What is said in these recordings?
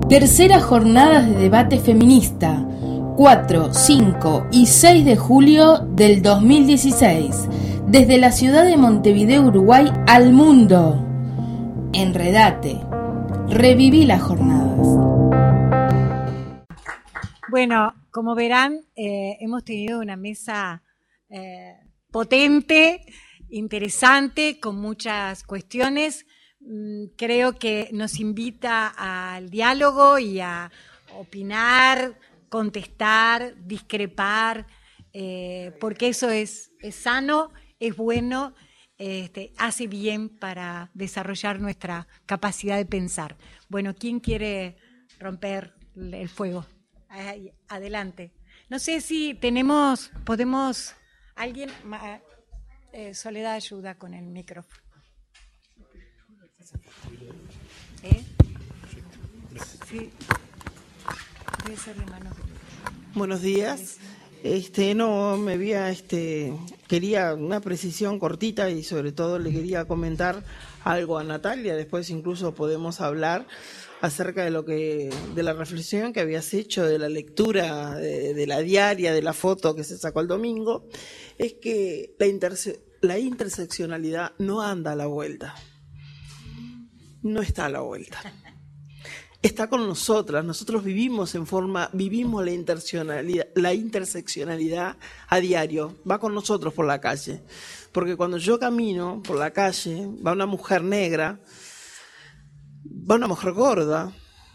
Tercera jornada de debate feminista, 4, 5 y 6 de julio del 2016, desde la ciudad de Montevideo, Uruguay, al mundo. Enredate, reviví las jornadas. Bueno, como verán, hemos tenido una mesa potente, interesante, con muchas cuestiones. Creo que nos invita al diálogo y a opinar, contestar, discrepar, porque eso es sano, es bueno, hace bien para desarrollar nuestra capacidad de pensar. Bueno, ¿quién quiere romper el fuego? Adelante. No sé si podemos, alguien, Soledad ayuda con el micrófono. Sí. Debe ser de mano. Buenos días. Quería una precisión cortita y sobre todo le quería comentar algo a Natalia. Después incluso podemos hablar acerca de la reflexión que habías hecho, de la lectura de la diaria, de la foto que se sacó el domingo. Es que la interseccionalidad no anda a la vuelta. No está a la vuelta. Está con nosotras. Nosotros vivimos la interseccionalidad a diario. Va con nosotros por la calle. Porque cuando yo camino por la calle, va una mujer negra, va una mujer gorda,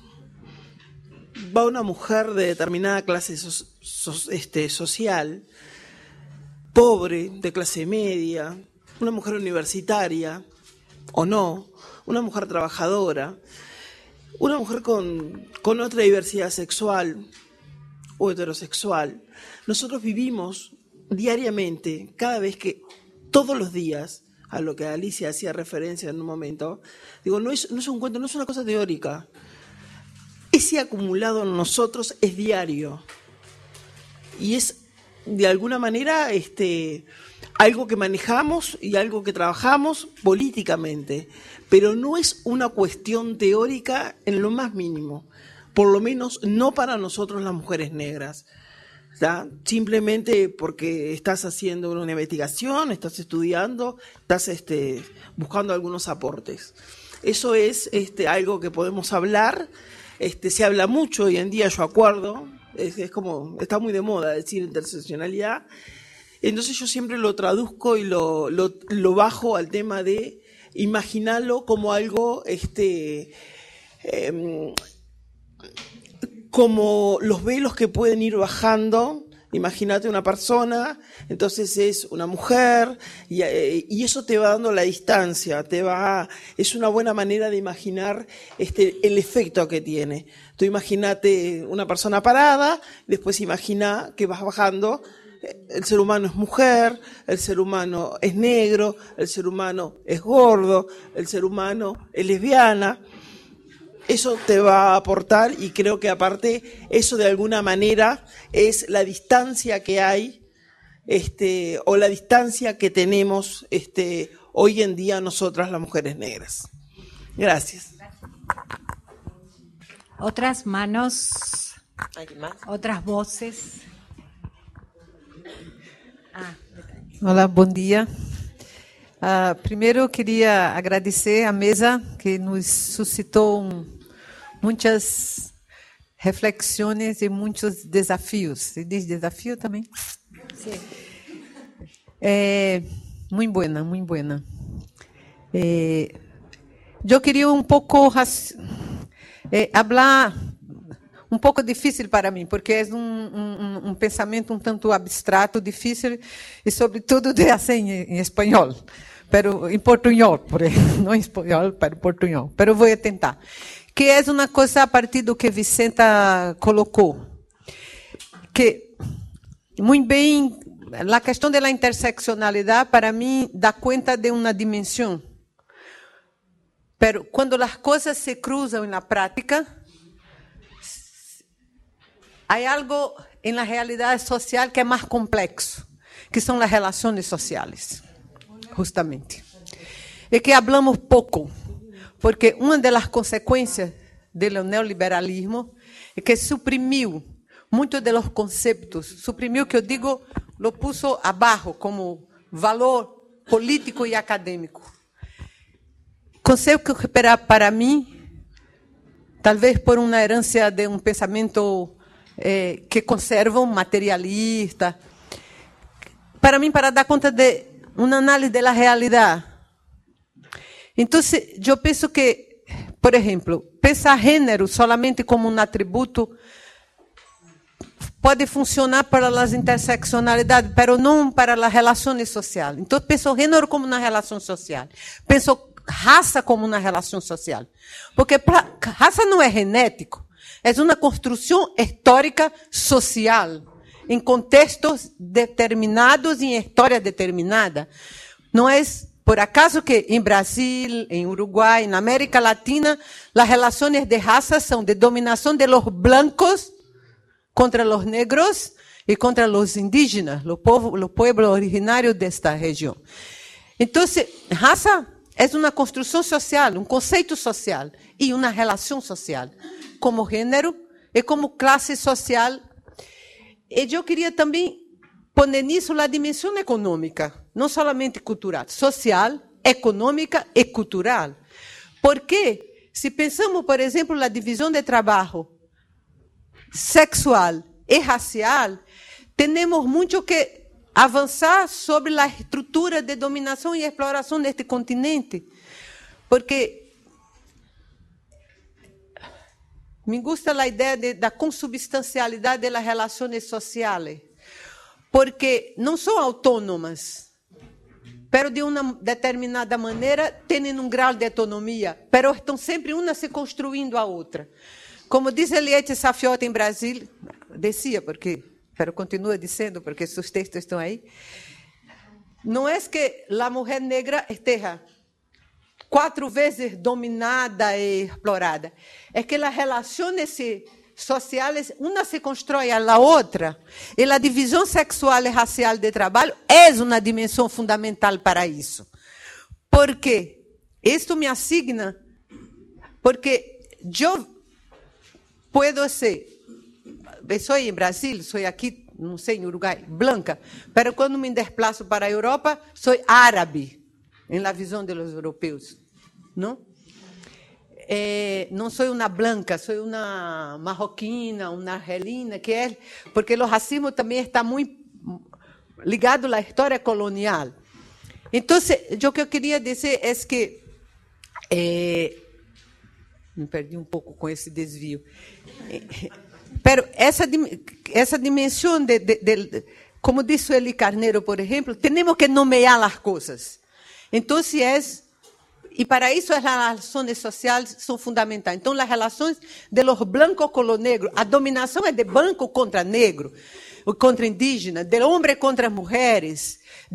va una mujer de determinada clase social, pobre, de clase media, una mujer universitaria, o no, una mujer trabajadora, una mujer con otra diversidad sexual o heterosexual. Nosotros vivimos diariamente, todos los días, a lo que Alicia hacía referencia en un momento, no es un cuento, no es una cosa teórica. Ese acumulado en nosotros es diario. Y es, de alguna manera, algo que manejamos y algo que trabajamos políticamente, pero no es una cuestión teórica en lo más mínimo, por lo menos no para nosotros las mujeres negras. ¿Está? Simplemente porque estás haciendo una investigación, estás estudiando, estás buscando algunos aportes. Eso es algo que podemos hablar, se habla mucho hoy en día, yo acuerdo, es como, está muy de moda decir interseccionalidad. Entonces yo siempre lo traduzco y lo bajo al tema de imaginarlo como algo, como los velos que pueden ir bajando. Imagínate una persona, entonces es una mujer, y eso te va dando la distancia, es una buena manera de imaginar el efecto que tiene. Tú imagínate una persona parada, después imagina que vas bajando. El ser humano es mujer, el ser humano es negro, el ser humano es gordo, el ser humano es lesbiana. Eso te va a aportar, y creo que aparte eso de alguna manera es la distancia que hay, o la distancia que tenemos hoy en día nosotras las mujeres negras. Gracias. Otras manos, otras voces. Olá, bom dia. Primeiro, eu queria agradecer a mesa que nos suscitou muitas reflexões e muitos desafios. Você diz desafio também? Sim. Muito buena, muito buena. Eu queria um pouco falar um pouco difícil para mim, porque é um pensamento um tanto abstrato, difícil, e sobretudo de assim em espanhol, pero em portunhol, não em espanhol, pero em portunhol. Pero vou tentar. Que é uma coisa a partir do que Vicenta colocou, que muito bem, a questão da interseccionalidade para mim dá conta de uma dimensão. Pero quando as coisas se cruzam na prática, há algo na realidade social que é mais complexo, que são as relações sociais, justamente. E que falamos pouco, porque uma das consequências do neoliberalismo, que suprimiu muitos dos conceitos, suprimiu, que eu digo, lo puso abaixo como valor político e acadêmico. Conceito que para mim, talvez por uma herança de um pensamento que conserva um materialista, para mim, para dar conta de uma análise da realidade. Então, eu penso que, por exemplo, pensar gênero solamente como um atributo pode funcionar para as interseccionalidades, mas não para as relações sociais. Então, penso gênero como uma relação social. Penso raça como uma relação social. Porque raça não é genético, é uma construção histórica social, em contextos determinados e em história determinada. Não é por acaso que em Brasil, em Uruguai, na América Latina, as relações de raça são de dominação de los blancos contra los negros e contra los indígenas, los pueblos originários desta região. Então, raça é uma construção social, um conceito social e uma relação social, como gênero e como classe social. E eu queria também pôr nisso a dimensão econômica, não somente cultural, social, econômica e cultural. Porque, se pensamos, por exemplo, na divisão de trabalho sexual e racial, temos muito que avançar sobre a estrutura de dominação e exploração deste continente, porque me gusta a ideia da consubstancialidade das relações sociais, porque não são autônomas, pero de uma determinada maneira têm um grau de autonomia, pero estão sempre uma se construindo a outra. Como diz Eliette Safiot em Brasil, dizia, pero continua dizendo, porque seus textos estão aí, não é que a mulher negra esteja 4 vezes dominada e explorada, é que as relações sociais, uma se constrói a outra, e a divisão sexual e racial de trabalho é uma dimensão fundamental para isso. Porque isto me assigna, porque eu puedo ser, sou em Brasil, sou aqui, não sei, em Uruguai, branca, mas quando me desplaço para a Europa, sou árabe, em la visão dos europeus, não? Não sou uma branca, sou uma marroquina, uma argelina, que é, porque o racismo também está muito ligado à história colonial. Então, o que eu queria dizer é que me perdi um pouco com esse desvio. Pero essa dimensão como disse Eli Carneiro, por exemplo, temos que nomear as coisas. Então, e para isso as relações sociais são fundamentais. Então, as relações de los blancos com los negros, a dominação é de branco contra negro, contra indígena, de homem contra as mulheres,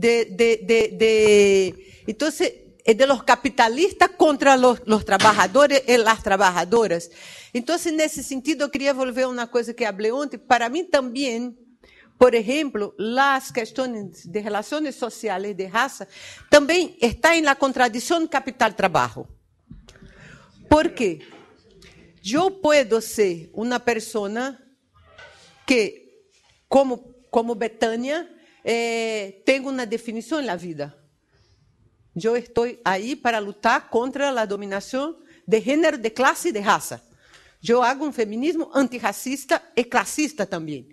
então, de los capitalistas contra los trabalhadores e las trabalhadoras. Então, nesse sentido, eu queria volver a uma coisa que falei ontem. Para mim também, por exemplo, as questões de relações sociais de raça também estão na contradição capital-trabalho. Por quê? Eu posso ser uma pessoa que, como Betânia, tenho uma definição na vida. Eu estou aí para lutar contra a dominação de gênero, de classe e de raça. Eu hago um feminismo antirracista e classista também.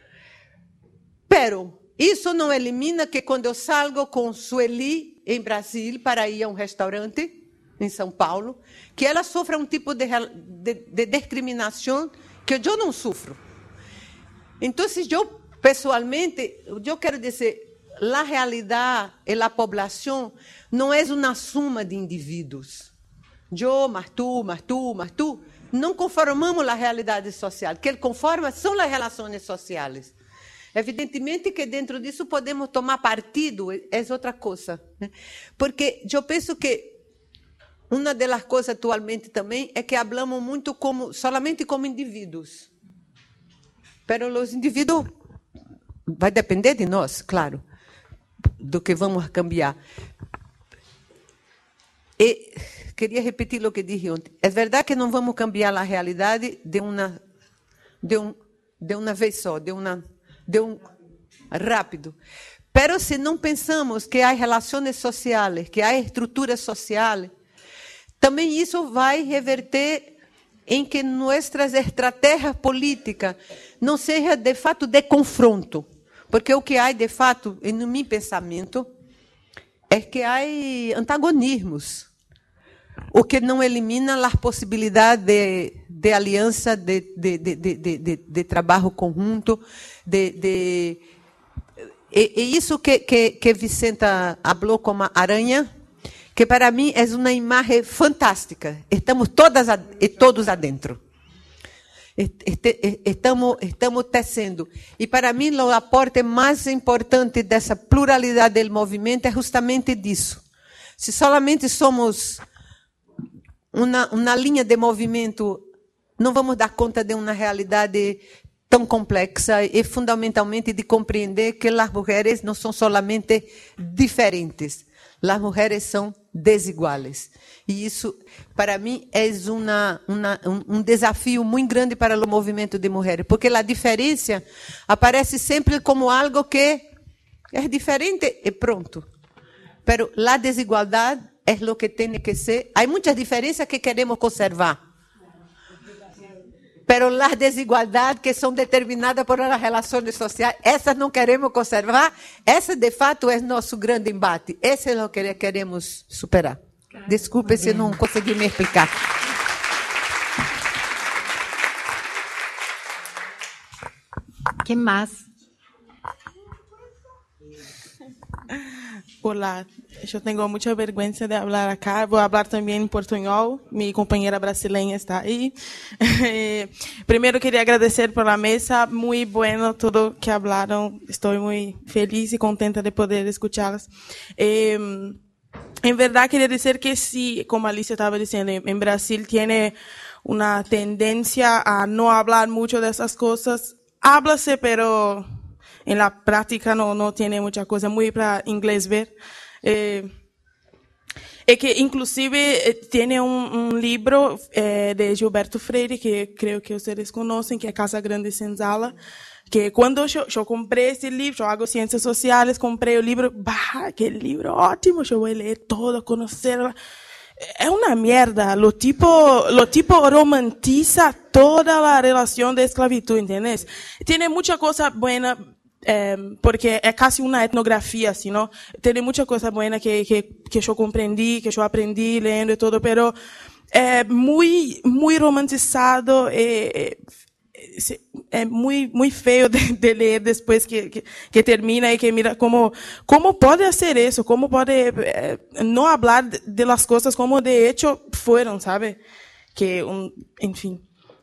Pero isso não elimina que quando eu salgo com Sueli em Brasil para ir a um restaurante em São Paulo, que ela sofra um tipo de discriminação que eu não sofro. Então, eu pessoalmente, eu quero dizer, a realidade e a população não é uma soma de indivíduos. Eu, mas tu, não conformamos a realidade social. O que conforma são as relações sociais. Evidentemente que dentro disso podemos tomar partido, é outra coisa. Porque eu penso que uma das coisas atualmente também é que falamos muito solamente como indivíduos. Mas os indivíduos vai depender de nós, claro, do que vamos cambiar. E queria repetir o que disse ontem. É verdade que não vamos cambiar a realidade de uma vez só, rápido. Pero se não pensamos que há relações sociais, que há estruturas sociais, também isso vai reverter em que nossas estratégias políticas não sejam de fato de confronto. Porque o que há de fato, no meu pensamento, é que há antagonismos, o que não elimina as possibilidades de aliança, de trabalho conjunto, e isso que Vicenta falou como aranha, que para mim é uma imagem fantástica. Estamos todas e todos adentro. Estamos tecendo. E para mim, o aporte mais importante dessa pluralidade do movimento é justamente disso. Se solamente somos uma linha de movimento, não vamos dar conta de uma realidade tão complexa e, fundamentalmente, de compreender que as mulheres não são solamente diferentes. As mulheres são desiguais. E isso, para mim, é um desafio muito grande para o movimento de mulheres, porque a diferença aparece sempre como algo que é diferente e pronto. Pero a desigualdade é o que tem que ser. Há muitas diferenças que queremos conservar. Pero as desigualdades que são determinadas por as relações sociais, essas não queremos conservar. Essa, de fato, é nosso grande embate. Esse é o que queremos superar. Desculpe se não consegui me explicar. ¿Quién más? Olá, eu tenho muita vergonha de falar acá. Vou falar também em portunhol. Minha companheira brasileira está aí. Primeiro, queria agradecer pela mesa. Muito bueno tudo que falaram. Estou muito feliz e contenta de poder escutá-las. Em verdade, queria dizer que sí, como Alicia estava dizendo, em Brasil tem uma tendência a não falar muito dessas coisas. Habla-se, pero en la práctica no tiene mucha cosa, muy para inglés ver. Que inclusive tiene un libro de Gilberto Freire, que creo que ustedes conocen, que es Casa Grande Senzala, que cuando yo compré ese libro, yo hago ciencias sociales, compré el libro, bah, qué libro ótimo, yo voy a leer todo, conocerla. Es una mierda. Lo tipo romantiza toda la relación de esclavitud, ¿entiendes? Tiene mucha cosa buena, porque es casi una etnografía, ¿sí, no? Tiene mucha cosa buena que yo comprendí, que yo aprendí leyendo y todo, pero muy romantizado, é muito feio de ler depois que termina e que mira como pode ser isso, como pode não falar de las coisas como de hecho foram, sabe? Que enfim.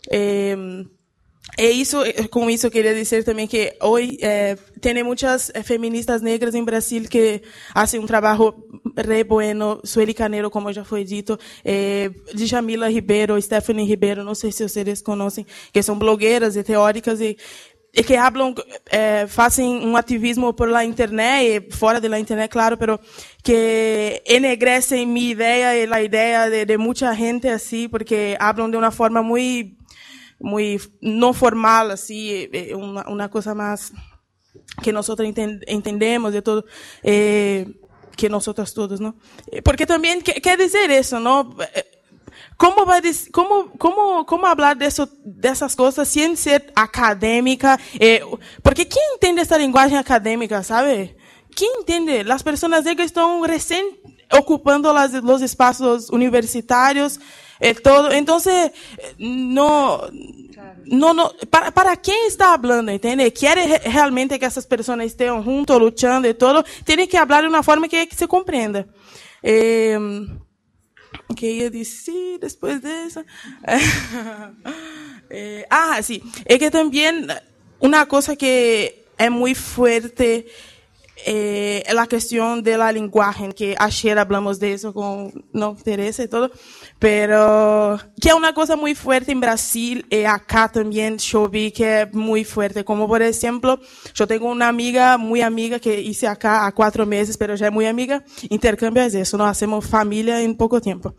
Com isso queria dizer também que hoje tem muitas feministas negras em Brasil que fazem um trabalho re bueno, Sueli Canero, como já foi dito, Djamila Ribeiro, Stephanie Ribeiro, não sei se vocês conhecem, que são blogueiras e teóricas e que hablam, fazem um ativismo por la internet, fora da internet, claro, pero que enegrecem minha ideia e a ideia de muita gente assim, porque hablam de uma forma muito não formal, assim, uma coisa mais que nós entendemos de todo, que nós todos, não? Porque também quer dizer isso, não? Como falar dessas coisas sem ser acadêmica? Porque quem entende essa linguagem acadêmica, sabe? Quem entende? As pessoas negras estão recém ocupando os espaços universitários, todo. Então, para quem está falando, entende? Quer realmente que essas pessoas estejam juntos, lutando e todo, tem que falar de uma forma que se compreenda. O que ia dizer depois disso? Sim. É que também uma coisa que é muito forte la cuestión de la lenguaje, que ayer hablamos de eso con no Teresa y todo, pero que es una cosa muy fuerte en Brasil, y acá también yo vi que es muy fuerte, como por ejemplo, yo tengo una amiga, muy amiga, que hice acá a 4 meses, pero ya es muy amiga, intercambio es eso, nos hacemos familia en poco tiempo.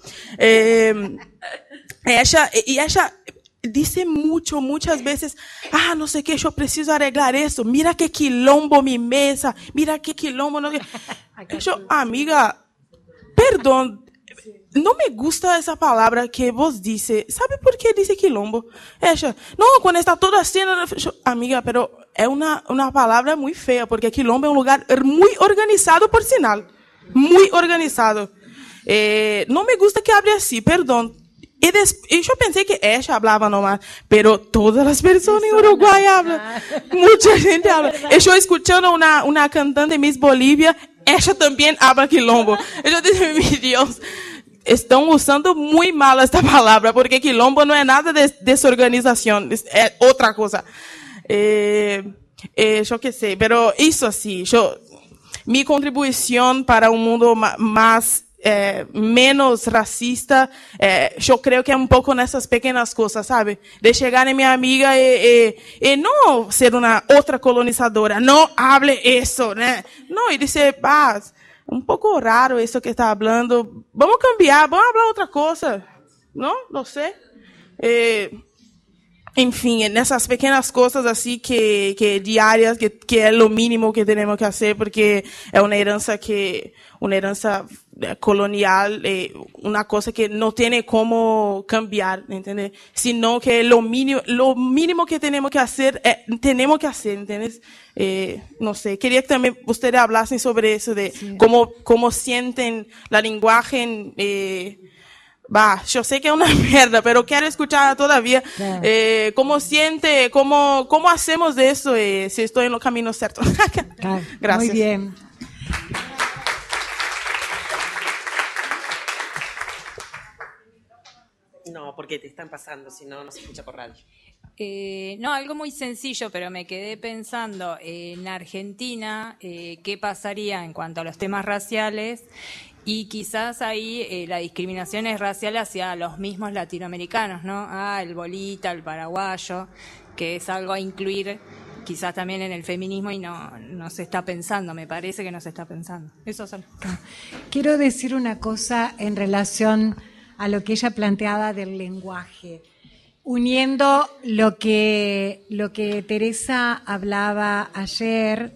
Ella dice muchas veces, no sé qué, yo preciso arreglar eso, mira qué quilombo mi mesa, mira qué quilombo, no sé. Yo, amiga, perdón, no me gusta esa palabra que vos dice, ¿sabe por qué dice quilombo? Ella, no, cuando está todo así, yo, amiga, pero es una palabra muy fea, porque quilombo es un lugar muy organizado, por sinal, muy organizado. No me gusta que hable así, perdón. Y yo pensé que ella hablaba nomás, pero todas las personas en Uruguay hablan. Mucha gente habla. Y yo escuchando una cantante Miss Bolivia, ella también habla quilombo. Y yo dije, mi Dios, están usando muy mal esta palabra, porque quilombo no es nada de desorganización, es otra cosa. Yo qué sé, pero eso así, mi contribución para un mundo más menos racista, yo creo que es un poco nessas pequeñas cosas, ¿sabe? De llegar a mi amiga y no ser una otra colonizadora, no hable eso, ¿no? No, y dice, un poco raro eso que está hablando, vamos a cambiar, vamos a hablar otra cosa, ¿no? No sé. Enfim, nessas pequenas coisas assim que diárias, que é o mínimo que temos que fazer, porque é uma herança colonial, uma coisa que não tem como cambiar, entende? Sino que lo mínimo que temos que fazer, entende? Não sei, queria que também vocês falassem sobre isso, de como sentem a linguagem. Yo sé que es una mierda, pero quiero escuchar todavía cómo siente, cómo hacemos de eso, si estoy en los caminos ciertos. Gracias. Muy bien. No, porque te están pasando, si no, no se escucha por radio. No, algo muy sencillo, pero me quedé pensando en Argentina, qué pasaría en cuanto a los temas raciales. Y quizás ahí la discriminación es racial hacia los mismos latinoamericanos, ¿no? El bolita, el paraguayo, que es algo a incluir quizás también en el feminismo y no se está pensando, me parece que no se está pensando. Eso solo. Quiero decir una cosa en relación a lo que ella planteaba del lenguaje, uniendo lo que Teresa hablaba ayer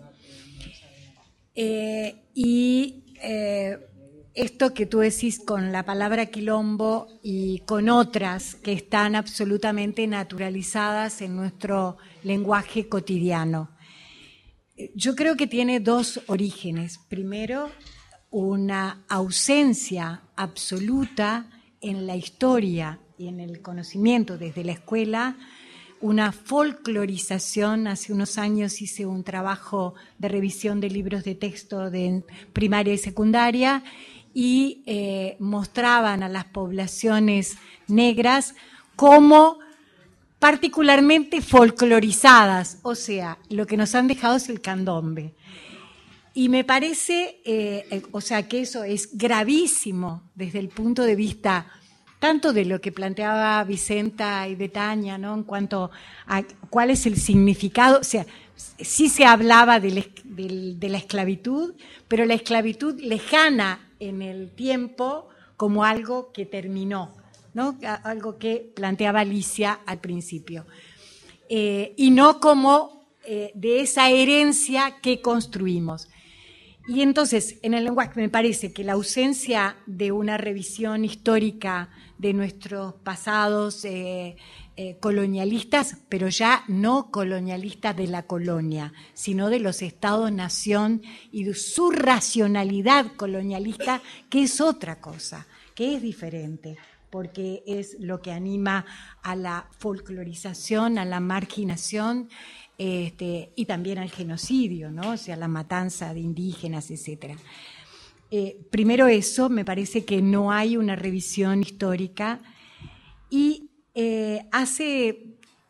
esto que tú decís con la palabra quilombo y con otras que están absolutamente naturalizadas en nuestro lenguaje cotidiano. Yo creo que tiene 2 orígenes. Primero, una ausencia absoluta en la historia y en el conocimiento desde la escuela, una folclorización. Hace unos años hice un trabajo de revisión de libros de texto de primaria y secundaria, y mostraban a las poblaciones negras como particularmente folclorizadas, o sea, lo que nos han dejado es el candombe. Y me parece, que eso es gravísimo desde el punto de vista tanto de lo que planteaba Vicenta y Betania, ¿no? En cuanto a cuál es el significado, o sea, sí se hablaba de la esclavitud, pero la esclavitud lejana en el tiempo como algo que terminó, ¿no? Algo que planteaba Alicia al principio, y no como de esa herencia que construimos. Y entonces, en el lenguaje me parece que la ausencia de una revisión histórica de nuestros pasados colonialistas, pero ya no colonialistas de la colonia, sino de los estados-nación y de su racionalidad colonialista, que es otra cosa, que es diferente, porque es lo que anima a la folclorización, a la marginación, y también al genocidio, ¿no? O sea, la matanza de indígenas, etcétera. Primero eso, me parece que no hay una revisión histórica, y hace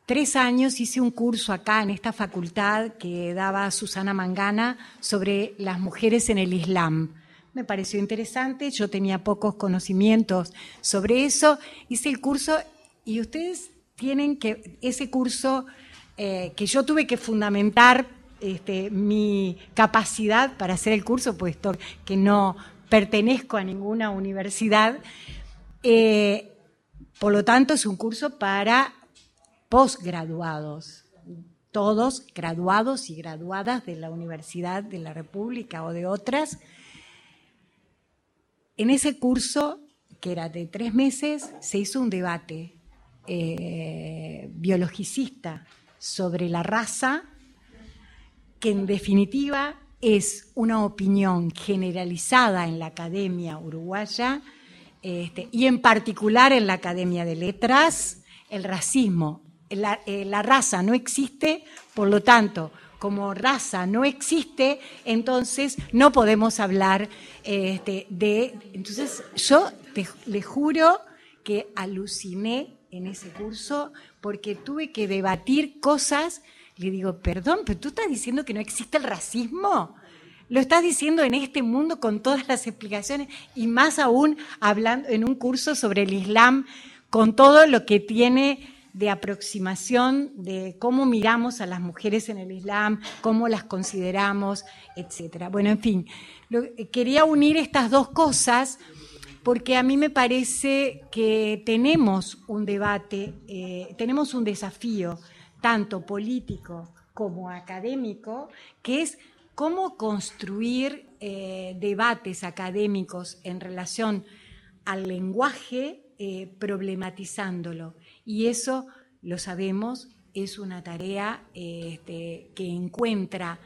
3 años hice un curso acá en esta facultad que daba Susana Mangana sobre las mujeres en el Islam. Me pareció interesante, yo tenía pocos conocimientos sobre eso, hice el curso y ustedes tienen que, ese curso que yo tuve que fundamentar mi capacidad para hacer el curso, puesto que no pertenezco a ninguna universidad, por lo tanto es un curso para posgraduados, todos graduados y graduadas de la Universidad de la República o de otras. En ese curso, que era de 3 meses, se hizo un debate biologicista sobre la raza, que en definitiva es una opinión generalizada en la academia uruguaya y en particular en la Academia de Letras. El racismo, la raza no existe, por lo tanto, como raza no existe, entonces no podemos hablar Entonces yo le juro que aluciné en ese curso porque tuve que debatir cosas. Le digo, perdón, pero tú estás diciendo que no existe el racismo. Lo estás diciendo en este mundo con todas las explicaciones y más aún hablando en un curso sobre el Islam con todo lo que tiene de aproximación de cómo miramos a las mujeres en el Islam, cómo las consideramos, etcétera. Bueno, en fin, quería unir estas dos cosas porque a mí me parece que tenemos un debate, tenemos un desafío tanto político como académico, que es cómo construir debates académicos en relación al lenguaje, problematizándolo. Y eso, lo sabemos, es una tarea que encuentra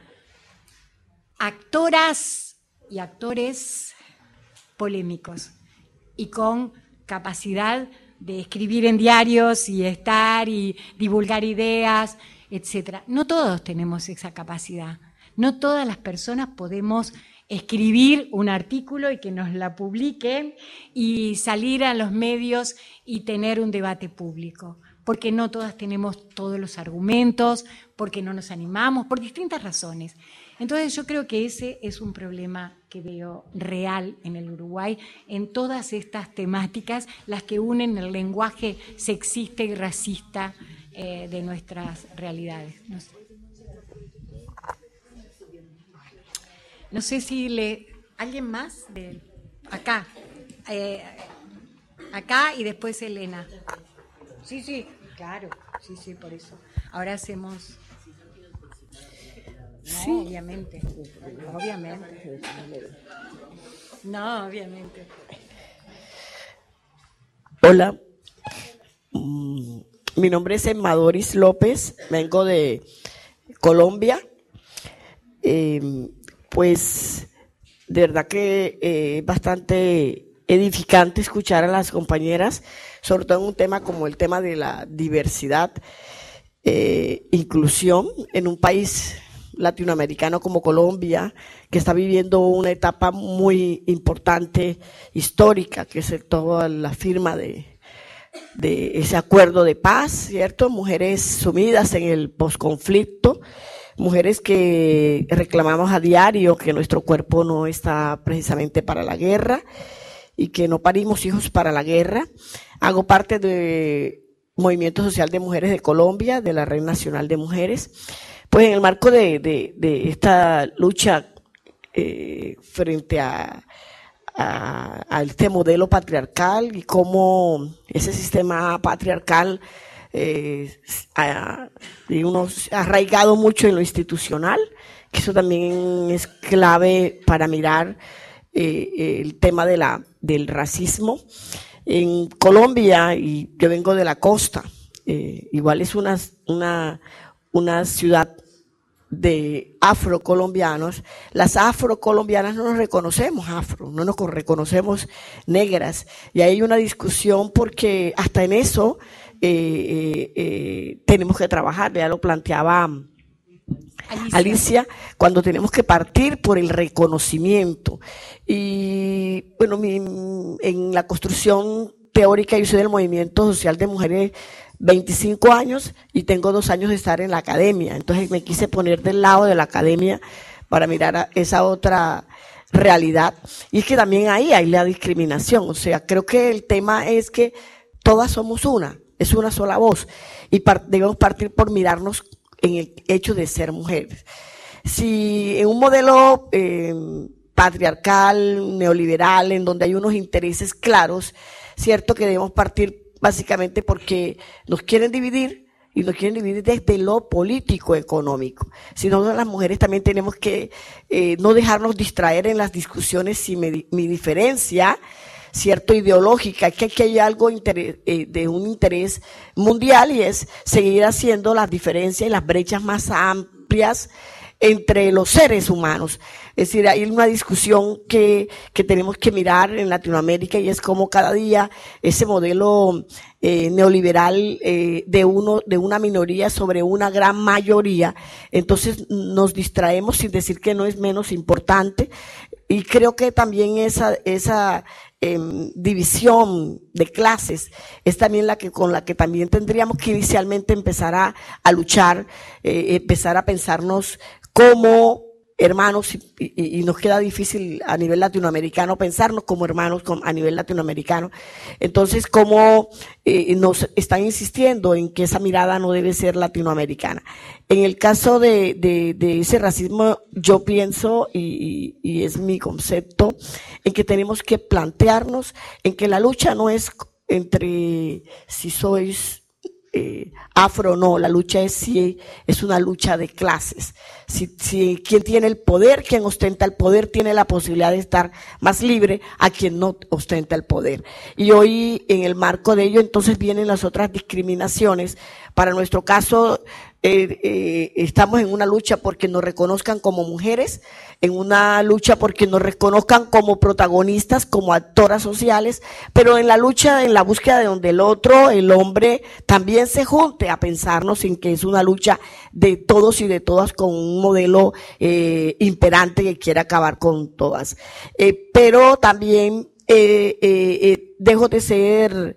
actoras y actores polémicos y con capacidad de escribir en diarios y estar y divulgar ideas, etcétera. No todos tenemos esa capacidad. No todas las personas podemos escribir un artículo y que nos la publiquen y salir a los medios y tener un debate público, porque no todas tenemos todos los argumentos, porque no nos animamos, por distintas razones. Entonces yo creo que ese es un problema que veo real en el Uruguay, en todas estas temáticas, las que unen el lenguaje sexista y racista de nuestras realidades. No sé si ¿alguien más? Acá. Acá y después Elena. Sí, claro. Sí, por eso. Ahora hacemos... No, sí. Obviamente. No, obviamente. Hola. Mi nombre es Emma Doris López. Vengo de Colombia. Pues de verdad que es bastante edificante escuchar a las compañeras, sobre todo en un tema como el tema de la diversidad, inclusión en un país latinoamericano como Colombia, que está viviendo una etapa muy importante, histórica, que es toda la firma de ese acuerdo de paz, ¿cierto? Mujeres sumidas en el posconflicto, mujeres que reclamamos a diario que nuestro cuerpo no está precisamente para la guerra y que no parimos hijos para la guerra. Hago parte del Movimiento Social de Mujeres de Colombia, de la Red Nacional de Mujeres. Pues en el marco de esta lucha frente a este modelo patriarcal y cómo ese sistema patriarcal uno ha arraigado mucho en lo institucional, que eso también es clave para mirar el tema del racismo. En Colombia, y yo vengo de la costa, igual es una ciudad de afrocolombianos. Las afrocolombianas no nos reconocemos no nos reconocemos negras, y hay una discusión porque hasta en eso tenemos que trabajar. Ya lo planteaba Alicia, cuando tenemos que partir por el reconocimiento. Y bueno, en la construcción teórica yo soy del Movimiento Social de Mujeres 25 años y tengo 2 años de estar en la academia. Entonces me quise poner del lado de la academia para mirar a esa otra realidad. Y es que también ahí hay la discriminación. O sea, creo que el tema es que todas somos una, es una sola voz. Y debemos partir por mirarnos en el hecho de ser mujeres. Si en un modelo patriarcal, neoliberal, en donde hay unos intereses claros, cierto que debemos partir básicamente porque nos quieren dividir, y nos quieren dividir desde lo político-económico. Si nosotros las mujeres también tenemos que no dejarnos distraer en las discusiones si mi diferencia, cierto, ideológica, que aquí hay algo de un interés mundial y es seguir haciendo las diferencias y las brechas más amplias entre los seres humanos. Es decir, hay una discusión que tenemos que mirar en Latinoamérica y es como cada día ese modelo neoliberal de una minoría sobre una gran mayoría, entonces nos distraemos sin decir que no es menos importante. Y creo que también esa división de clases es también con la que también tendríamos que inicialmente empezar a luchar, empezar a pensarnos como hermanos, y nos queda difícil a nivel latinoamericano pensarnos como hermanos a nivel latinoamericano. Entonces, ¿cómo nos están insistiendo en que esa mirada no debe ser latinoamericana? En el caso de ese racismo, yo pienso, y es mi concepto, en que tenemos que plantearnos en que la lucha no es entre si sois afro o no, la lucha es una lucha de clases. Si quien tiene el poder, quien ostenta el poder, tiene la posibilidad de estar más libre a quien no ostenta el poder. Y hoy, en el marco de ello, entonces vienen las otras discriminaciones. Para nuestro caso, estamos en una lucha porque nos reconozcan como mujeres, en una lucha porque nos reconozcan como protagonistas, como actoras sociales, pero en la lucha, en la búsqueda de donde el otro, el hombre, también se junte a pensarnos en que es una lucha de todos y de todas con un modelo imperante que quiere acabar con todas. Pero también dejo de ser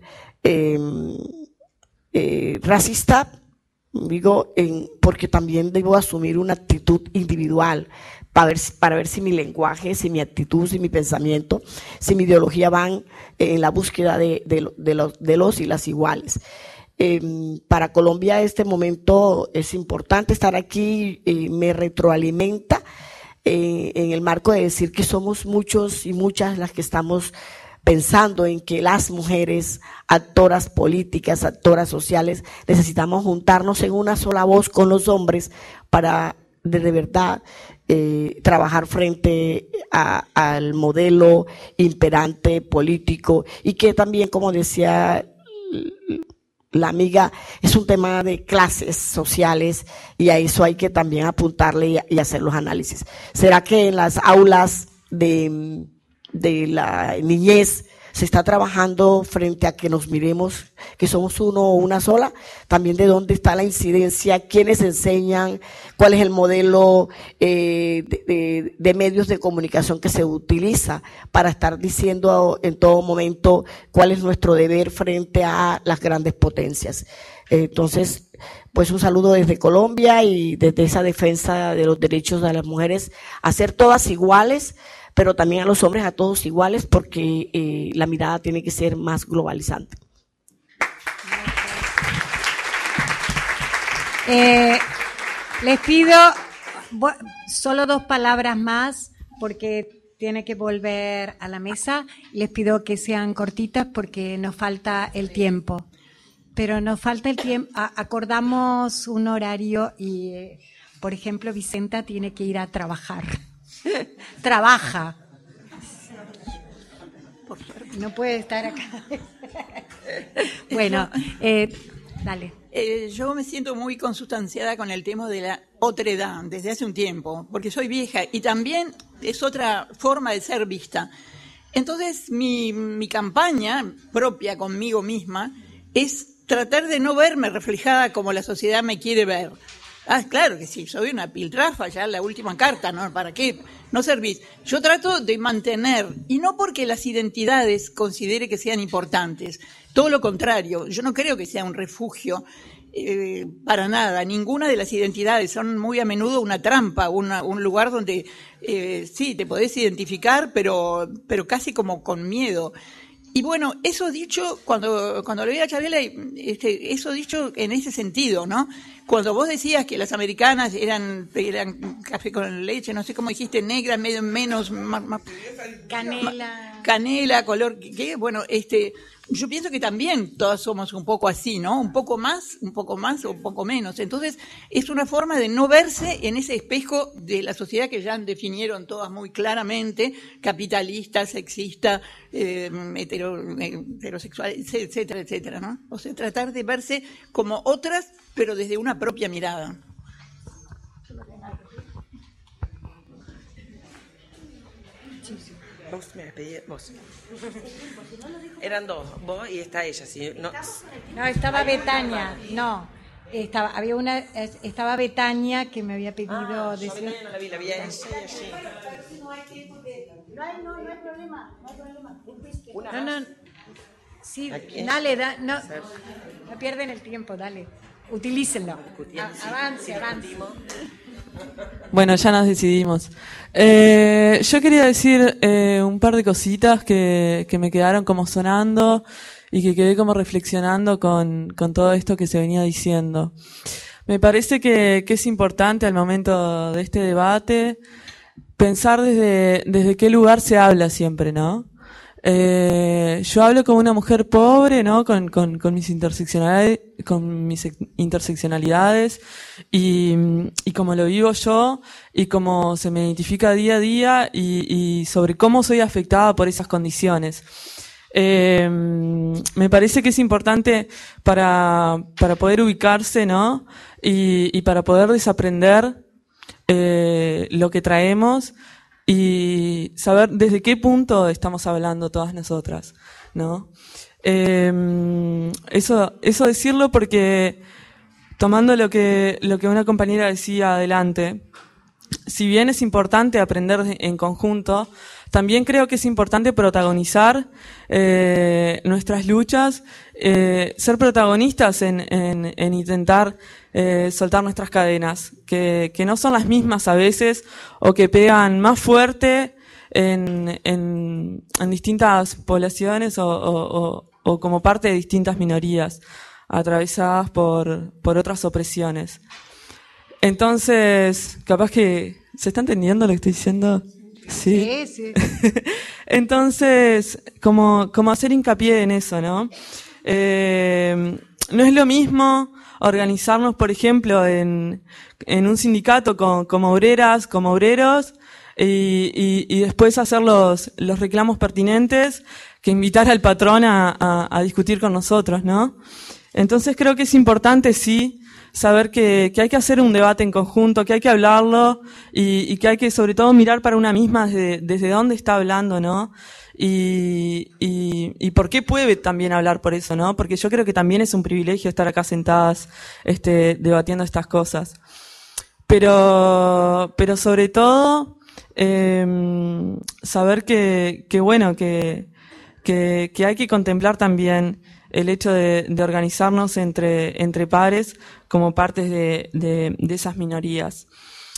racista, digo, porque también debo asumir una actitud individual para ver si mi lenguaje, si mi actitud, si mi pensamiento, si mi ideología van en la búsqueda de los y las iguales. Para Colombia este momento es importante estar aquí, me retroalimenta en el marco de decir que somos muchos y muchas las que estamos pensando en que las mujeres, actoras políticas, actoras sociales, necesitamos juntarnos en una sola voz con los hombres para de verdad trabajar frente al modelo imperante político, y que también, como decía la amiga, es un tema de clases sociales, y a eso hay que también apuntarle y hacer los análisis. ¿Será que en las aulas de la niñez se está trabajando frente a que nos miremos que somos uno o una sola? También de dónde está la incidencia, quiénes enseñan, cuál es el modelo de medios de comunicación que se utiliza para estar diciendo en todo momento cuál es nuestro deber frente a las grandes potencias. Entonces, pues un saludo desde Colombia y desde esa defensa de los derechos de las mujeres, a ser todas iguales, pero también a los hombres, a todos iguales, porque la mirada tiene que ser más globalizante. Les pido solo 2 palabras más, porque tiene que volver a la mesa. Les pido que sean cortitas porque nos falta el tiempo. Pero nos falta el tiempo, acordamos un horario y, por ejemplo, Vicenta tiene que ir a trabajar. Trabaja. No puede estar acá. Bueno, dale. Yo me siento muy consustanciada con el tema de la otredad desde hace un tiempo, porque soy vieja y también es otra forma de ser vista. Entonces, mi campaña propia conmigo misma es tratar de no verme reflejada como la sociedad me quiere ver. Ah, claro que sí, soy una piltrafa, ya la última carta, ¿no? ¿Para qué? No servís. Yo trato de mantener, y no porque las identidades considere que sean importantes, todo lo contrario, yo no creo que sea un refugio para nada. Ninguna de las identidades son muy a menudo una trampa, un lugar donde sí, te podés identificar, pero casi como con miedo. Y bueno, eso dicho, cuando lo vi a Chavela, eso dicho en ese sentido, ¿no? Cuando vos decías que las americanas eran café con leche, no sé cómo dijiste, negras, menos, más canela, color, ¿qué? Bueno, yo pienso que también todas somos un poco así, ¿no? Un poco más o un poco menos. Entonces, es una forma de no verse en ese espejo de la sociedad que ya definieron todas muy claramente, capitalista, sexista, heterosexual, etcétera, etcétera, ¿no? O sea, tratar de verse como otras, pero desde una propia mirada. Vos me despedí, vos. Eran dos, vos y está ella. ¿Sí? No, estaba Betania. No, estaba Betania que me había pedido decir. No la vi a ella y allí. No hay problema. No. Sí, dale, no pierden el tiempo, dale. Utilícenlo. Avance. Bueno, ya nos decidimos. Yo quería decir un par de cositas que me quedaron como sonando y que quedé como reflexionando con todo esto que se venía diciendo. Me parece que es importante al momento de este debate pensar desde qué lugar se habla siempre, ¿no? Yo hablo como una mujer pobre, ¿no? Con mis interseccionalidades y como lo vivo yo y como se me identifica día a día y sobre cómo soy afectada por esas condiciones. Me parece que es importante para poder ubicarse, ¿no? Y para poder desaprender lo que traemos y saber desde qué punto estamos hablando todas nosotras, ¿no? Eso decirlo porque tomando lo que una compañera decía adelante, si bien es importante aprender en conjunto, también creo que es importante protagonizar nuestras luchas, ser protagonistas en intentar soltar nuestras cadenas, que no son las mismas a veces o que pegan más fuerte en distintas poblaciones o como parte de distintas minorías atravesadas por otras opresiones. Entonces, capaz que ¿se está entendiendo lo que estoy diciendo? Sí. Entonces, como hacer hincapié en eso, ¿no? No es lo mismo organizarnos, por ejemplo, en un sindicato como obreras, como obreros, y después hacer los reclamos pertinentes que invitar al patrón a discutir con nosotros, ¿no? Entonces creo que es importante, sí, saber que hay que hacer un debate en conjunto, que hay que hablarlo y que hay que sobre todo mirar para una misma desde dónde está hablando, ¿no? Y por qué puede también hablar por eso, ¿no? Porque yo creo que también es un privilegio estar acá sentadas, debatiendo estas cosas. Pero sobre todo, saber que bueno, que hay que contemplar también el hecho de organizarnos entre pares como partes de esas minorías.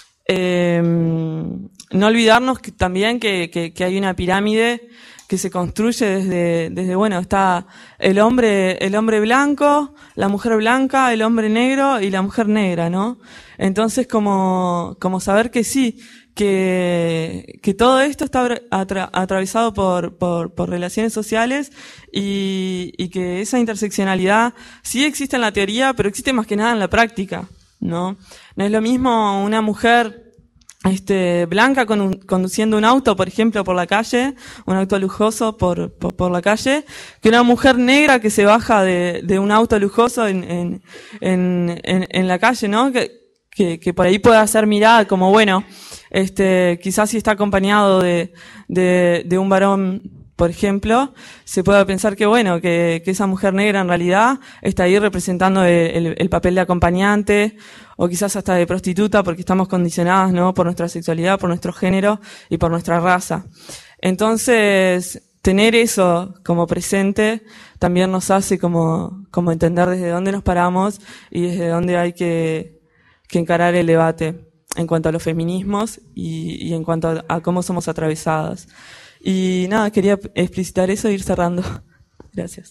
No olvidarnos también que hay una pirámide que se construye desde bueno, está el hombre blanco, la mujer blanca, el hombre negro y la mujer negra, ¿no? Entonces como saber que sí, que todo esto está atravesado por relaciones sociales y que esa interseccionalidad sí existe en la teoría, pero existe más que nada en la práctica, ¿no? No es lo mismo una mujer blanca conduciendo un auto, por ejemplo, por la calle, un auto lujoso por la calle, que una mujer negra que se baja de un auto lujoso en la calle, ¿no? Que por ahí pueda ser mirada como, bueno, quizás si está acompañado de un varón por ejemplo, se pueda pensar que bueno, que esa mujer negra en realidad está ahí representando el papel de acompañante o quizás hasta de prostituta porque estamos condicionadas, ¿no? Por nuestra sexualidad, por nuestro género y por nuestra raza. Entonces, tener eso como presente también nos hace como entender desde dónde nos paramos y desde dónde hay que encarar el debate en cuanto a los feminismos y en cuanto a cómo somos atravesadas. Y nada, quería explicitar eso e ir cerrando. Gracias.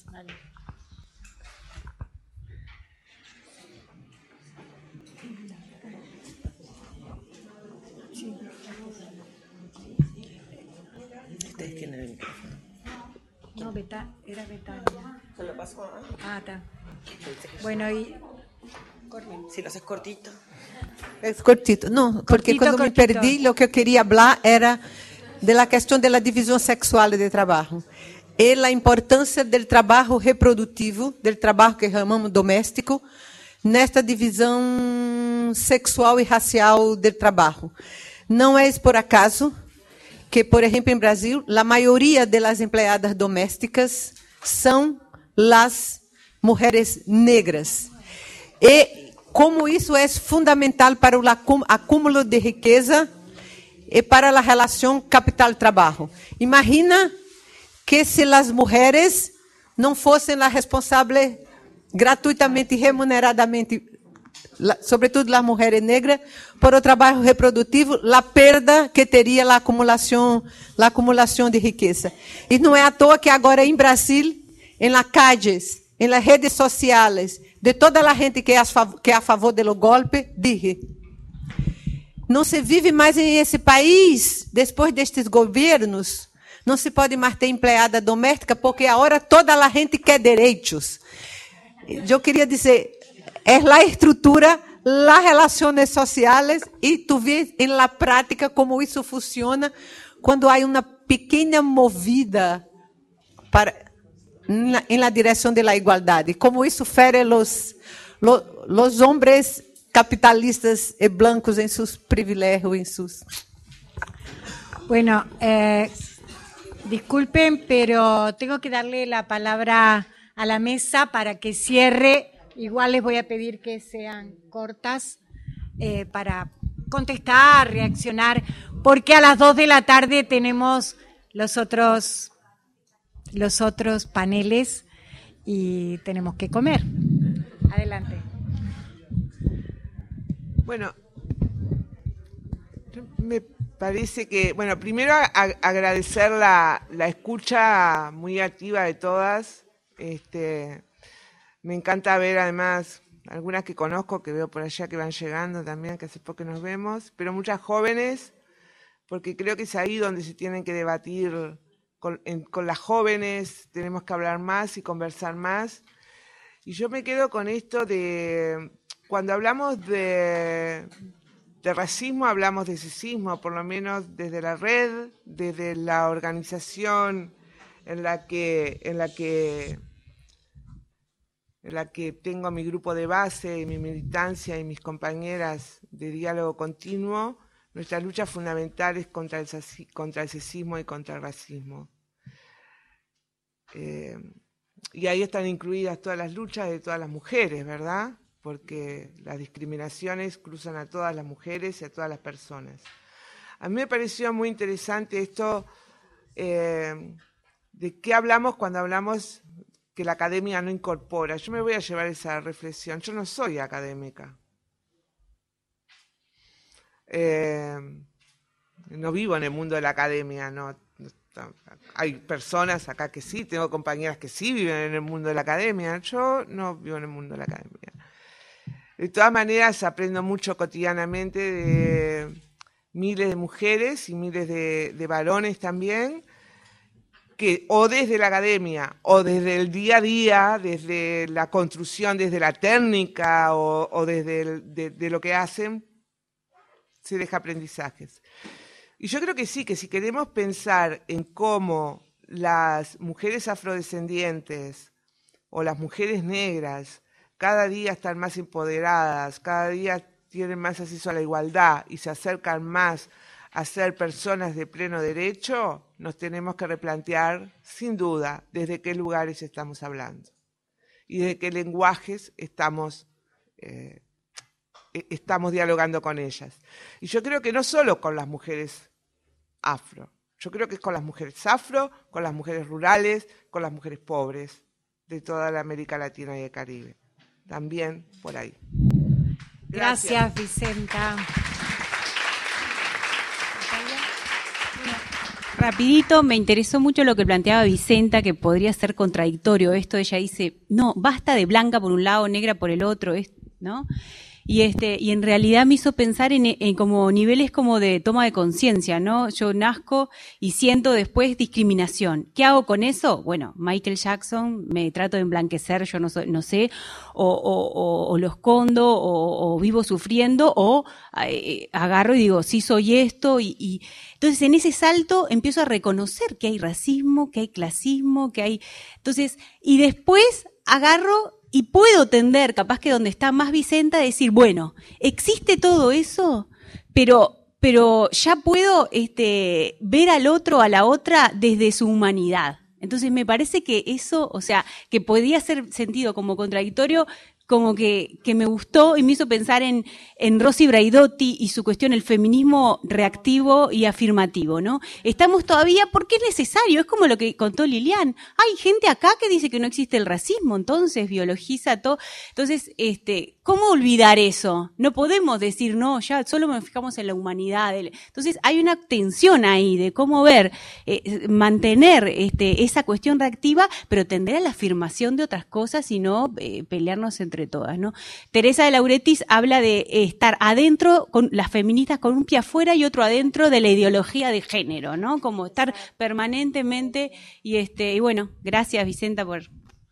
¿Ustedes tienen el micrófono? No, era Betania. ¿Se lo paso? Ah, está. Bueno, y... Si lo haces cortito. Es cortito. No, porque cuando me perdí, lo que eu queria falar era da questão da divisão sexual de trabalho e a importância do trabalho reprodutivo, do trabalho que chamamos doméstico, nesta divisão sexual e racial do trabalho. Não é por acaso que, por exemplo, em Brasil, a maioria das empregadas domésticas são as mulheres negras. E como isso é fundamental para o acúmulo de riqueza e para a relação capital-trabalho. Imagina que se as mulheres não fossem as responsáveis gratuitamente e remuneradamente, sobretudo as mulheres negras, por o trabalho reprodutivo, a perda que teria a acumulação de riqueza. E não é à toa que agora em Brasil, em las calles, em las redes sociais, de toda a gente que é a favor do golpe, diz: não se vive mais em esse país, depois destes governos, não se pode mais ter empregada doméstica, porque agora toda a gente quer direitos. Eu queria dizer, é a estrutura, as relações sociais, e tu vês em la prática como isso funciona quando há uma pequena movida em la direção da igualdade, como isso fere los hombres capitalistas y blancos en sus privilegios, en sus... Bueno, disculpen, pero tengo que darle la palabra a la mesa para que cierre. Igual les voy a pedir que sean cortas para contestar, reaccionar, porque a las 2 de la tarde tenemos los otros paneles y tenemos que comer. Adelante. Bueno, me parece que, bueno, primero agradecer la escucha muy activa de todas. Me encanta ver además algunas que conozco, que veo por allá que van llegando también, que hace poco que nos vemos, pero muchas jóvenes, porque creo que es ahí donde se tienen que debatir con las jóvenes, tenemos que hablar más y conversar más. Y yo me quedo con esto de... Cuando hablamos de racismo, hablamos de sexismo, por lo menos desde la red, desde la organización en la que tengo mi grupo de base, mi militancia y mis compañeras de diálogo continuo. Nuestra lucha fundamental es contra el sexismo y contra el racismo. Y ahí están incluidas todas las luchas de todas las mujeres, ¿verdad? Porque las discriminaciones cruzan a todas las mujeres y a todas las personas. A mí me pareció muy interesante esto de qué hablamos cuando hablamos que la academia no incorpora. Yo me voy a llevar esa reflexión. Yo no soy académica. No vivo en el mundo de la academia, no. Hay personas acá que sí, tengo compañeras que sí viven en el mundo de la academia. Yo no vivo en el mundo de la academia. De todas maneras, aprendo mucho cotidianamente de miles de mujeres y miles de varones también, que o desde la academia, o desde el día a día, desde la construcción, desde la técnica, o desde de lo que hacen, se deja aprendizajes. Y yo creo que sí, que si queremos pensar en cómo las mujeres afrodescendientes o las mujeres negras cada día están más empoderadas, cada día tienen más acceso a la igualdad y se acercan más a ser personas de pleno derecho, nos tenemos que replantear, sin duda, desde qué lugares estamos hablando y de qué lenguajes estamos dialogando con ellas. Y yo creo que no solo con las mujeres afro, yo creo que es con las mujeres afro, con las mujeres rurales, con las mujeres pobres de toda la América Latina y el Caribe. También por ahí. Gracias, Vicenta. Rapidito, me interesó mucho lo que planteaba Vicenta, que podría ser contradictorio esto. Ella dice, no, basta de blanca por un lado, negra por el otro, ¿no? Y en realidad me hizo pensar en como niveles como de toma de conciencia, ¿no? Yo nazco y siento después discriminación. ¿Qué hago con eso? Bueno, Michael Jackson, me trato de emblanquecer, yo no sé, o lo escondo, o vivo sufriendo, o agarro y digo, sí soy esto, y entonces en ese salto empiezo a reconocer que hay racismo, que hay clasismo, que hay, entonces, y después agarro y puedo tender, capaz que donde está más Vicenta, decir, bueno, existe todo eso, pero ya puedo ver al otro, a la otra, desde su humanidad. Entonces me parece que eso, o sea, que podía ser sentido como contradictorio, como que me gustó y me hizo pensar en Rosy Braidotti y su cuestión, el feminismo reactivo y afirmativo, ¿no? Estamos todavía, porque es necesario, es como lo que contó Lilian. Hay gente acá que dice que no existe el racismo, entonces biologiza todo. Entonces, ¿cómo olvidar eso? No podemos decir, no, ya solo nos fijamos en la humanidad. Entonces, hay una tensión ahí de cómo ver, mantener esa cuestión reactiva, pero tender a la afirmación de otras cosas y no pelearnos entre todas, ¿no? Teresa de Lauretis habla de estar adentro, con las feministas con un pie afuera y otro adentro de la ideología de género, ¿no? Como estar permanentemente y bueno, gracias Vicenta por...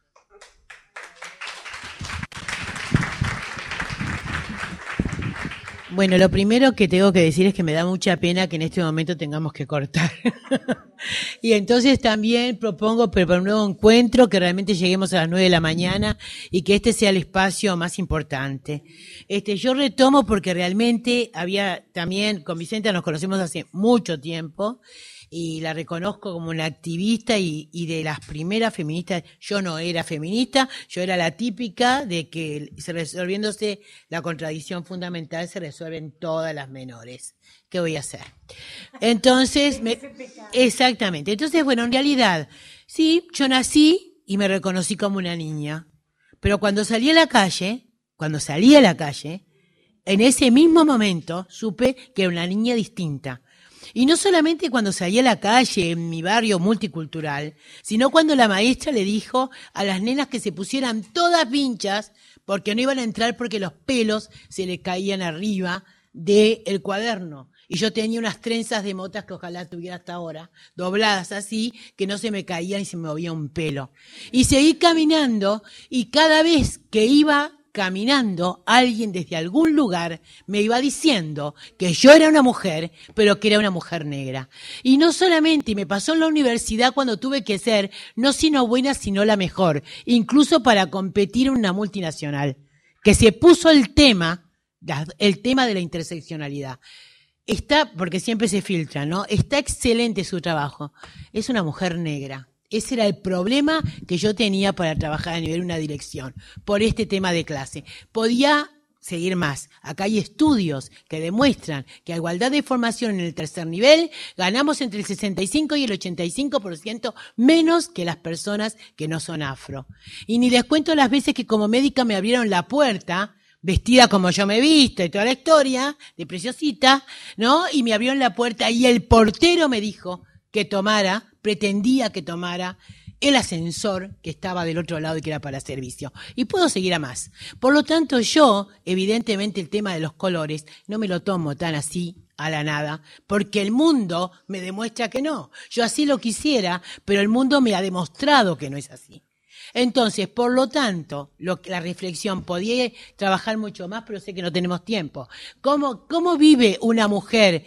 Bueno, lo primero que tengo que decir es que me da mucha pena que en este momento tengamos que cortar. Y entonces también propongo para un nuevo encuentro que realmente lleguemos a las 9 de la mañana y que este sea el espacio más importante. Yo retomo porque realmente había también, con Vicenta nos conocemos hace mucho tiempo y la reconozco como una activista y de las primeras feministas. Yo no era feminista, yo era la típica de que resolviéndose la contradicción fundamental se resuelven todas las menores. ¿Qué voy a hacer? Entonces, exactamente. Entonces, bueno, en realidad, sí, yo nací y me reconocí como una niña. Pero cuando salí a la calle, en ese mismo momento supe que era una niña distinta. Y no solamente cuando salí a la calle en mi barrio multicultural, sino cuando la maestra le dijo a las nenas que se pusieran todas vinchas porque no iban a entrar porque los pelos se le caían arriba del cuaderno. Y yo tenía unas trenzas de motas que ojalá tuviera hasta ahora, dobladas así, que no se me caían y se me movía un pelo. Y seguí caminando y cada vez que iba caminando, alguien desde algún lugar me iba diciendo que yo era una mujer, pero que era una mujer negra. Y no solamente, me pasó en la universidad cuando tuve que ser, no sino buena, sino la mejor, incluso para competir en una multinacional, que se puso el tema de la interseccionalidad. Porque siempre se filtra, ¿no? Está excelente su trabajo. Es una mujer negra. Ese era el problema que yo tenía para trabajar a nivel de una dirección, por este tema de clase. Podía seguir más. Acá hay estudios que demuestran que a igualdad de formación en el tercer nivel ganamos entre el 65 y el 85% menos que las personas que no son afro. Y ni les cuento las veces que como médica me abrieron la puerta, vestida como yo me he visto y toda la historia, de preciosita, ¿no? Y me abrieron la puerta y el portero me dijo que pretendía que tomara el ascensor que estaba del otro lado y que era para servicio. Y puedo seguir a más. Por lo tanto, yo, evidentemente, el tema de los colores no me lo tomo tan así a la nada, porque el mundo me demuestra que no. Yo así lo quisiera, pero el mundo me ha demostrado que no es así. Entonces, por lo tanto, la reflexión, podía trabajar mucho más, pero sé que no tenemos tiempo. ¿Cómo vive una mujer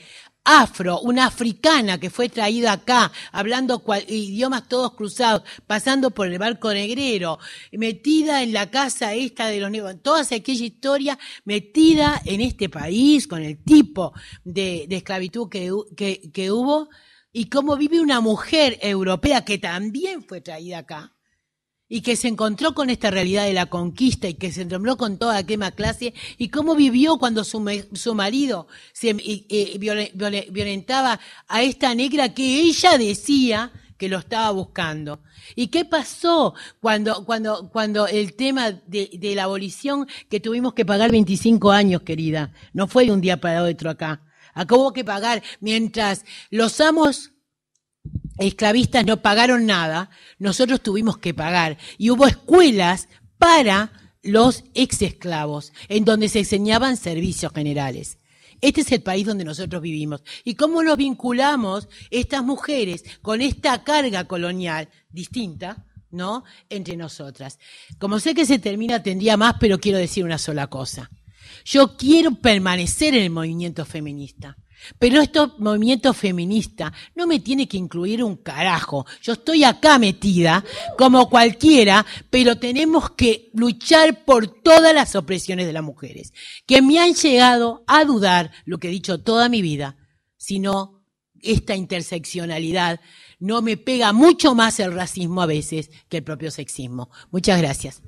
afro, una africana que fue traída acá, hablando idiomas todos cruzados, pasando por el barco negrero, metida en la casa esta de los negros, toda aquella historia metida en este país con el tipo de esclavitud que hubo, y cómo vive una mujer europea que también fue traída acá y que se encontró con esta realidad de la conquista y que se encontró con toda aquella clase, y cómo vivió cuando su marido violentaba a esta negra que ella decía que lo estaba buscando. ¿Y qué pasó cuando el tema de la abolición, que tuvimos que pagar 25 años, querida? No fue de un día para otro acá. Acá hubo que pagar, mientras los amos esclavistas no pagaron nada, nosotros tuvimos que pagar. Y hubo escuelas para los exesclavos, en donde se enseñaban servicios generales. Este es el país donde nosotros vivimos. ¿Y cómo nos vinculamos estas mujeres con esta carga colonial distinta, ¿no?, entre nosotras? Como sé que se termina, tendría más, pero quiero decir una sola cosa. Yo quiero permanecer en el movimiento feminista. Pero este movimiento feminista no me tiene que incluir un carajo. Yo estoy acá metida como cualquiera, pero tenemos que luchar por todas las opresiones de las mujeres, que me han llegado a dudar lo que he dicho toda mi vida, sino esta interseccionalidad no me pega mucho más el racismo a veces que el propio sexismo. Muchas gracias.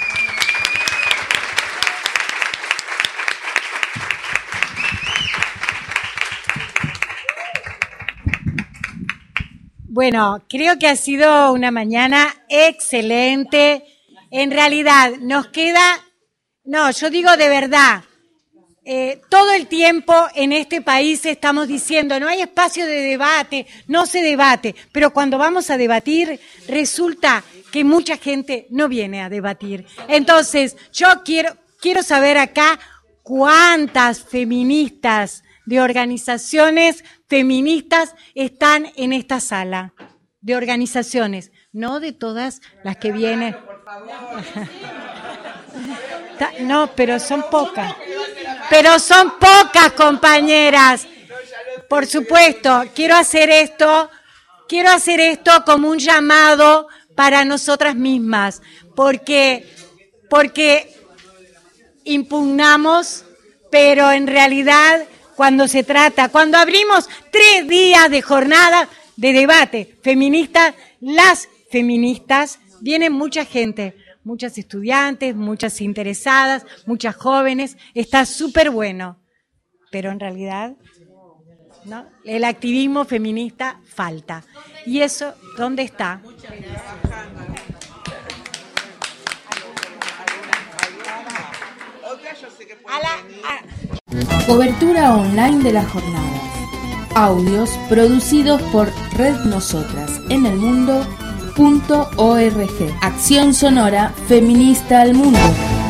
Bueno, creo que ha sido una mañana excelente. En realidad, nos queda, no, yo digo de verdad, todo el tiempo en este país estamos diciendo, no hay espacio de debate, no se debate, pero cuando vamos a debatir, resulta que mucha gente no viene a debatir. Entonces, yo quiero saber acá cuántas feministas de organizaciones feministas están en esta sala, de organizaciones, no de todas las que vienen. No, pero son pocas. Pero son pocas, compañeras. Por supuesto, quiero hacer esto como un llamado para nosotras mismas, porque impugnamos, pero en realidad cuando abrimos 3 días de jornada de debate feminista, las feministas, vienen mucha gente, muchas estudiantes, muchas interesadas, muchas jóvenes, está súper bueno, pero en realidad, ¿no?, el activismo feminista falta. ¿Y eso dónde está? Cobertura online de las jornadas. Audios producidos por Red Nosotras en el Mundo.org. Acción sonora feminista al mundo.